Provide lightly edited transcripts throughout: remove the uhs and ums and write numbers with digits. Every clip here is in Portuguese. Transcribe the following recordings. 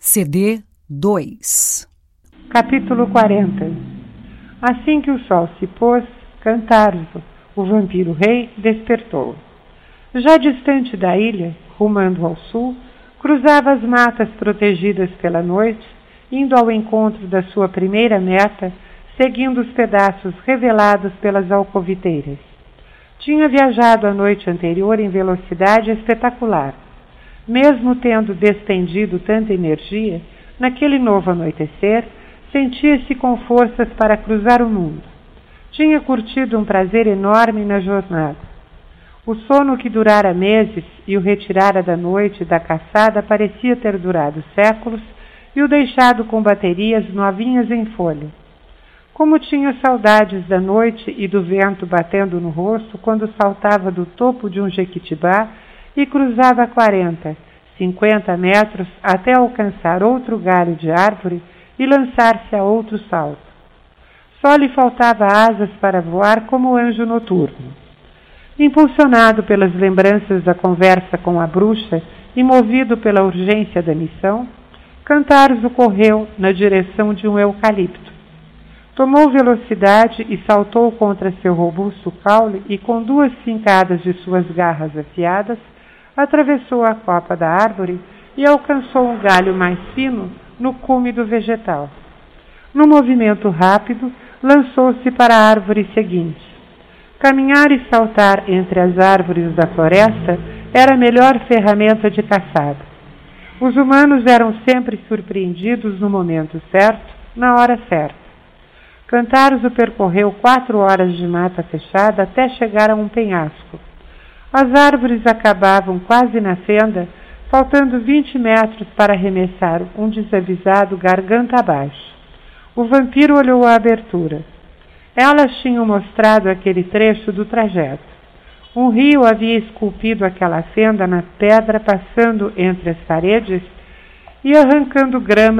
CD 2. Capítulo 40. Assim que o sol se pôs, Cantarzo, o vampiro-rei, despertou. Já distante da ilha, rumando ao sul, cruzava as matas protegidas pela noite, indo ao encontro da sua primeira meta, seguindo os pedaços revelados pelas alcoviteiras. Tinha viajado a noite anterior em velocidade espetacular. Mesmo tendo despendido tanta energia, naquele novo anoitecer, sentia-se com forças para cruzar o mundo. Tinha curtido um prazer enorme na jornada. O sono que durara meses e o retirara da noite da caçada parecia ter durado séculos e o deixado com baterias novinhas em folha. Como tinha saudades da noite e do vento batendo no rosto quando saltava do topo de um jequitibá e cruzava 40, 50 metros até alcançar outro galho de árvore e lançar-se a outro salto. Só lhe faltava asas para voar como o anjo noturno. Impulsionado pelas lembranças da conversa com a bruxa e movido pela urgência da missão, Cantarzo correu na direção de um eucalipto. Tomou velocidade e saltou contra seu robusto caule e, com 2 fincadas de suas garras afiadas, atravessou a copa da árvore e alcançou um galho mais fino no cume do vegetal. Num movimento rápido, lançou-se para a árvore seguinte. Caminhar e saltar entre as árvores da floresta era a melhor ferramenta de caçada. Os humanos eram sempre surpreendidos no momento certo, na hora certa. Cantarzo percorreu 4 horas de mata fechada até chegar a um penhasco. As árvores acabavam quase na fenda, faltando 20 metros para arremessar um desavisado garganta abaixo. O vampiro olhou a abertura. Elas tinham mostrado aquele trecho do trajeto. Um rio havia esculpido aquela fenda na pedra, passando entre as paredes e arrancando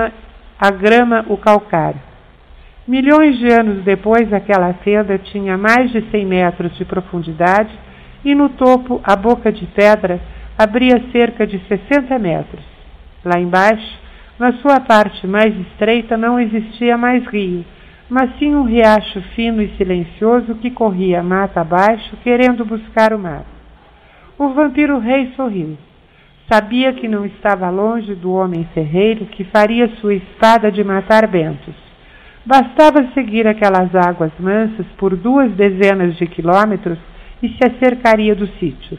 a grama o calcário. Milhões de anos depois, aquela fenda tinha mais de 100 metros de profundidade e no topo a boca de pedra abria cerca de 60 metros. Lá embaixo, na sua parte mais estreita, não existia mais rio, mas sim um riacho fino e silencioso que corria mata abaixo, querendo buscar o mar. O vampiro-rei sorriu. Sabia que não estava longe do homem ferreiro que faria sua espada de matar bentos. Bastava seguir aquelas águas mansas por 2 dezenas de quilômetros e se acercaria do sítio.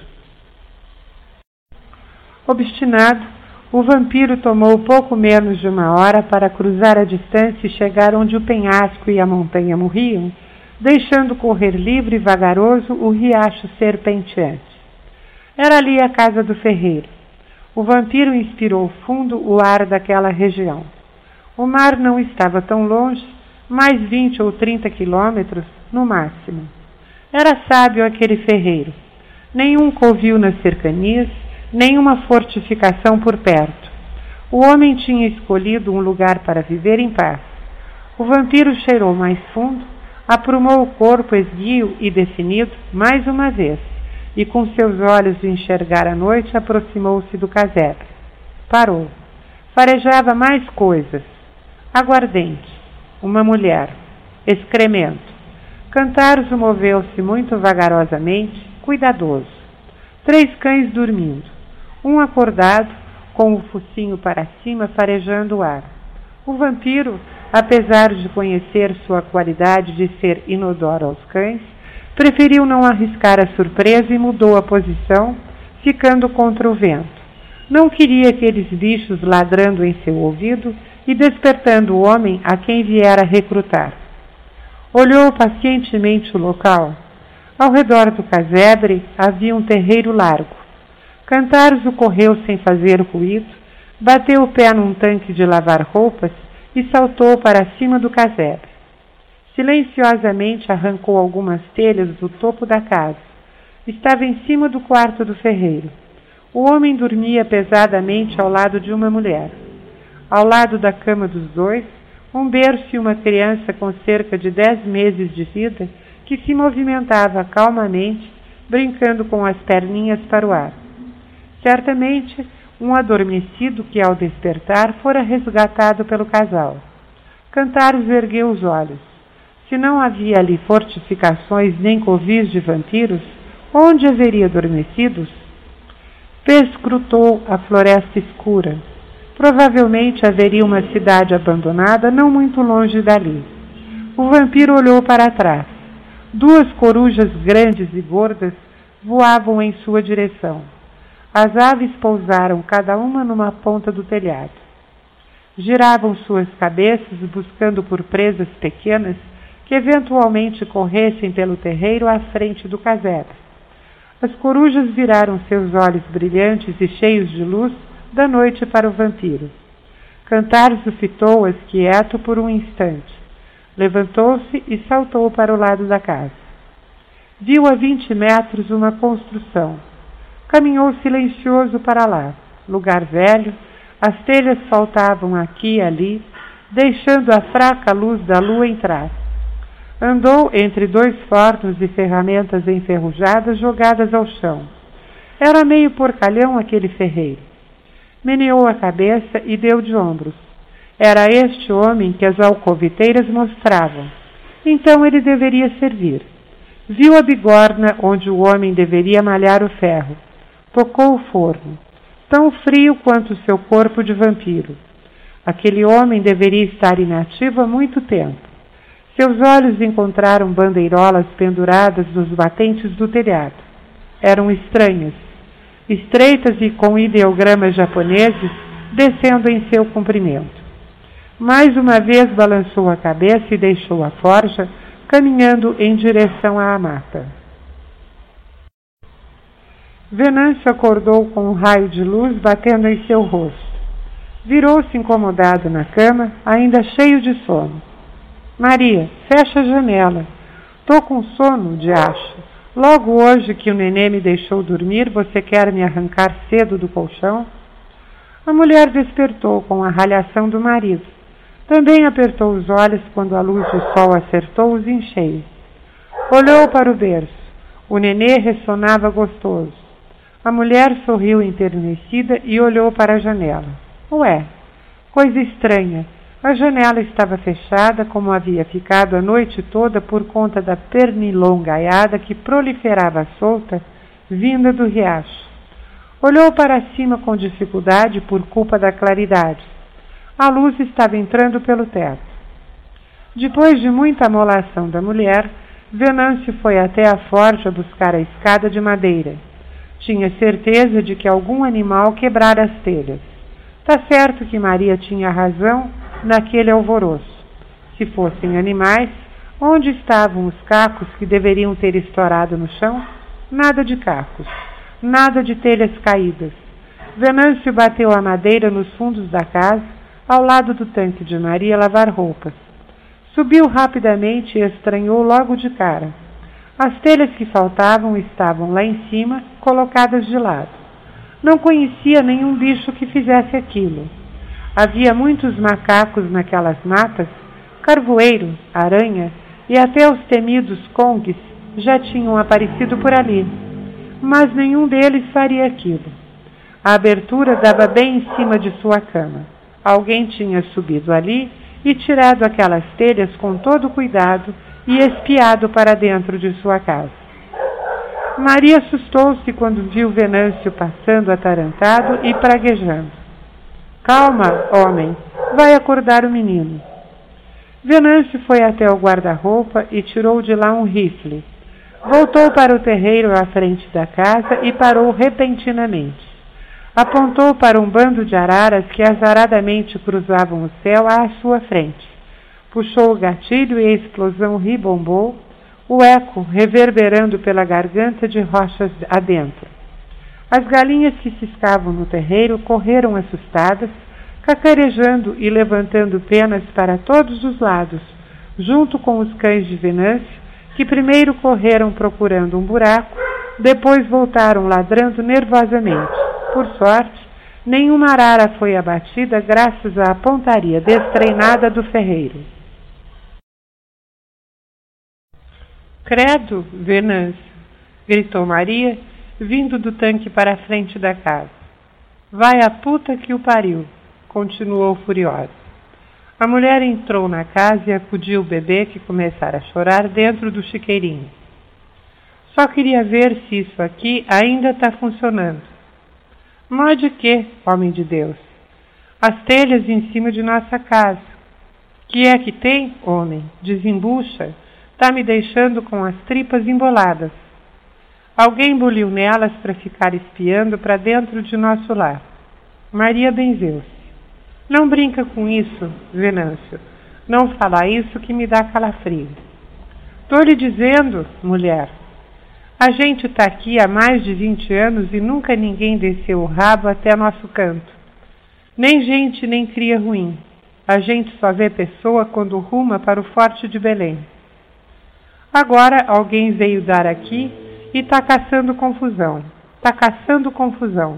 Obstinado, o vampiro tomou pouco menos de 1 hora para cruzar a distância e chegar onde o penhasco e a montanha morriam, deixando correr livre e vagaroso o riacho serpenteante. Era ali a casa do ferreiro. O vampiro inspirou fundo o ar daquela região. O mar não estava tão longe, mais 20 ou 30 quilômetros no máximo. Era sábio aquele ferreiro. Nenhum covil nas cercanias, nenhuma fortificação por perto. O homem tinha escolhido um lugar para viver em paz. O vampiro cheirou mais fundo, aprumou o corpo esguio e definido mais uma vez, e com seus olhos de enxergar a noite aproximou-se do casebre. Parou. Farejava mais coisas. Aguardente. Uma mulher. Excremento. Cantarzo moveu-se muito vagarosamente, cuidadoso. 3 cães dormindo. Um acordado, com o focinho para cima, farejando o ar. O vampiro, apesar de conhecer sua qualidade de ser inodoro aos cães, preferiu não arriscar a surpresa e mudou a posição, ficando contra o vento. Não queria aqueles bichos ladrando em seu ouvido e despertando o homem a quem viera recrutar. Olhou pacientemente o local. Ao redor do casebre havia um terreiro largo. Cantarzo correu sem fazer ruído, bateu o pé num tanque de lavar roupas e saltou para cima do casebre. Silenciosamente arrancou algumas telhas do topo da casa. Estava em cima do quarto do ferreiro. O homem dormia pesadamente ao lado de uma mulher. Ao lado da cama dos 2, um berço e uma criança com cerca de 10 meses de vida que se movimentava calmamente, brincando com as perninhas para o ar. Certamente, um adormecido que, ao despertar, fora resgatado pelo casal. Cantares ergueu os olhos. Se não havia ali fortificações nem covis de vampiros, onde haveria adormecidos? Perscrutou a floresta escura. Provavelmente haveria uma cidade abandonada não muito longe dali. O vampiro olhou para trás. 2 corujas grandes e gordas voavam em sua direção. As aves pousaram cada uma numa ponta do telhado. Giravam suas cabeças buscando por presas pequenas que eventualmente corressem pelo terreiro à frente do casebre. As corujas viraram seus olhos brilhantes e cheios de luz da noite para o vampiro. Cantares o fitou-as quieto por um instante. Levantou-se e saltou para o lado da casa. Viu a 20 metros uma construção. Caminhou silencioso para lá. Lugar velho, as telhas faltavam aqui e ali, deixando a fraca luz da lua entrar. Andou entre 2 fornos e ferramentas enferrujadas jogadas ao chão. Era meio porcalhão aquele ferreiro. Meneou a cabeça e deu de ombros. Era este homem que as alcoviteiras mostravam. Então ele deveria servir. Viu a bigorna onde o homem deveria malhar o ferro. Tocou o forno, tão frio quanto o seu corpo de vampiro. Aquele homem deveria estar inativo há muito tempo. Seus olhos encontraram bandeirolas penduradas nos batentes do telhado. Eram estranhas, estreitas e com ideogramas japoneses descendo em seu comprimento. Mais uma vez balançou a cabeça e deixou a forja, caminhando em direção à mata. Venâncio acordou com um raio de luz batendo em seu rosto. Virou-se incomodado na cama, ainda cheio de sono. Maria, fecha a janela. Tô com sono, diacho. Logo hoje que o nenê me deixou dormir, você quer me arrancar cedo do colchão? A mulher despertou com a ralhação do marido. Também apertou os olhos quando a luz do sol acertou-os em cheio. Olhou para o berço. O nenê ressonava gostoso. A mulher sorriu enternecida e olhou para a janela. Ué, coisa estranha. A janela estava fechada, como havia ficado a noite toda por conta da pernilongaiada que proliferava solta, vinda do riacho. Olhou para cima com dificuldade por culpa da claridade. A luz estava entrando pelo teto. Depois de muita amolação da mulher, Venâncio foi até a forja buscar a escada de madeira. Tinha certeza de que algum animal quebrara as telhas. Tá certo que Maria tinha razão naquele alvoroço. Se fossem animais, onde estavam os cacos que deveriam ter estourado no chão? Nada de cacos, nada de telhas caídas. Venâncio bateu a madeira nos fundos da casa, ao lado do tanque de Maria lavar roupas. Subiu rapidamente e estranhou logo de cara. As telhas que faltavam estavam lá em cima, colocadas de lado. Não conhecia nenhum bicho que fizesse aquilo. Havia muitos macacos naquelas matas, carvoeiro, aranha e até os temidos congues já tinham aparecido por ali. Mas nenhum deles faria aquilo. A abertura dava bem em cima de sua cama. Alguém tinha subido ali e tirado aquelas telhas com todo cuidado e espiado para dentro de sua casa. Maria assustou-se quando viu Venâncio passando atarantado e praguejando. Calma, homem, vai acordar o menino. Venâncio foi até o guarda-roupa e tirou de lá um rifle. Voltou para o terreiro à frente da casa e parou repentinamente. Apontou para um bando de araras que azaradamente cruzavam o céu à sua frente. Puxou o gatilho e a explosão ribombou, o eco reverberando pela garganta de rochas adentro. As galinhas que ciscavam no terreiro correram assustadas, cacarejando e levantando penas para todos os lados, junto com os cães de Venâncio, que primeiro correram procurando um buraco, depois voltaram ladrando nervosamente. Por sorte, nenhuma arara foi abatida graças à pontaria destreinada do ferreiro. Credo, Venâncio! Gritou Maria, vindo do tanque para a frente da casa. Vai a puta que o pariu, continuou furiosa. A mulher entrou na casa e acudiu o bebê que começara a chorar dentro do chiqueirinho. Só queria ver se isso aqui ainda está funcionando. Mas de quê, homem de Deus? As telhas em cima de nossa casa. Que é que tem, homem? Desembucha. Tá me deixando com as tripas emboladas. Alguém emboliu nelas para ficar espiando para dentro de nosso lar. Maria benzeu-se. Não brinca com isso, Venâncio. Não fala isso que me dá calafrio. Tô lhe dizendo, mulher. A gente tá aqui há mais de 20 anos e nunca ninguém desceu o rabo até nosso canto. Nem gente, nem cria ruim. A gente só vê pessoa quando ruma para o Forte de Belém. Agora alguém veio dar aqui e tá caçando confusão. Tá caçando confusão.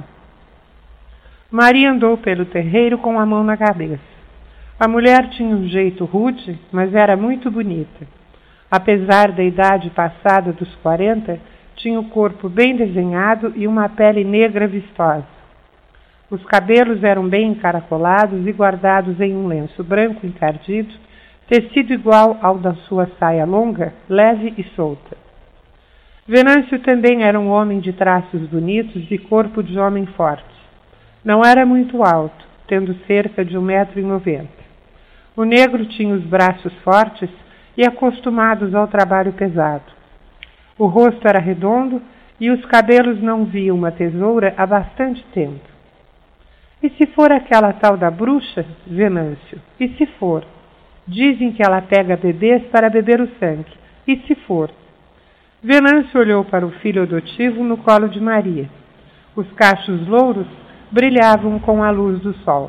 Maria andou pelo terreiro com a mão na cabeça. A mulher tinha um jeito rude, mas era muito bonita. Apesar da idade passada dos 40, tinha o corpo bem desenhado e uma pele negra vistosa. Os cabelos eram bem encaracolados e guardados em um lenço branco encardido, tecido igual ao da sua saia longa, leve e solta. Venâncio também era um homem de traços bonitos e corpo de homem forte. Não era muito alto, tendo cerca de 1,90 m. O negro tinha os braços fortes e acostumados ao trabalho pesado. O rosto era redondo e os cabelos não viam uma tesoura há bastante tempo. E se for aquela tal da bruxa, Venâncio? E se for? Dizem que ela pega bebês para beber o sangue. E se for? Venâncio olhou para o filho adotivo no colo de Maria. Os cachos louros brilhavam com a luz do sol.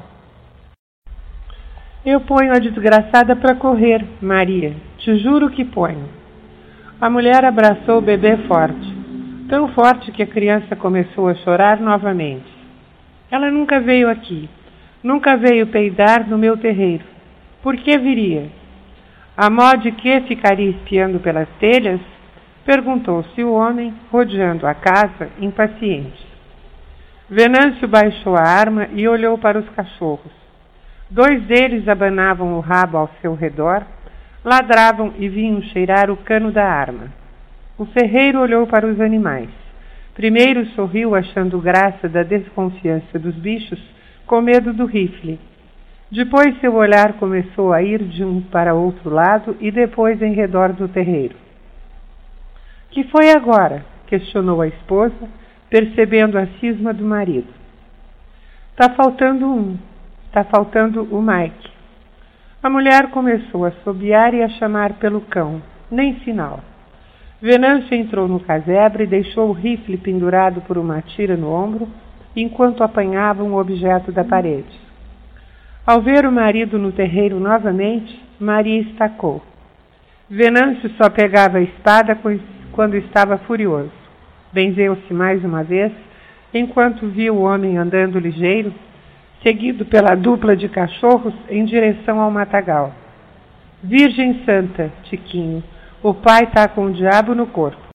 Eu ponho a desgraçada para correr, Maria. Te juro que ponho. A mulher abraçou o bebê forte. Tão forte que a criança começou a chorar novamente. Ela nunca veio aqui. Nunca veio peidar no meu terreiro. Por que viria? A mó de que ficaria espiando pelas telhas? Perguntou-se o homem, rodeando a casa, impaciente. Venâncio baixou a arma e olhou para os cachorros. 2 deles abanavam o rabo ao seu redor, ladravam e vinham cheirar o cano da arma. O ferreiro olhou para os animais. Primeiro sorriu achando graça da desconfiança dos bichos, com medo do rifle. Depois seu olhar começou a ir de um para outro lado e depois em redor do terreiro. Que foi agora? Questionou a esposa, percebendo a cisma do marido. Tá faltando o Mike. A mulher começou a assobiar e a chamar pelo cão, nem sinal. Venâncio entrou no casebre e deixou o rifle pendurado por uma tira no ombro, enquanto apanhava um objeto da parede. Ao ver o marido no terreiro novamente, Maria estacou. Venâncio só pegava a espada quando estava furioso. Benzeu-se mais uma vez, enquanto viu o homem andando ligeiro, seguido pela dupla de cachorros em direção ao matagal. Virgem Santa, Tiquinho, o pai está com o diabo no corpo.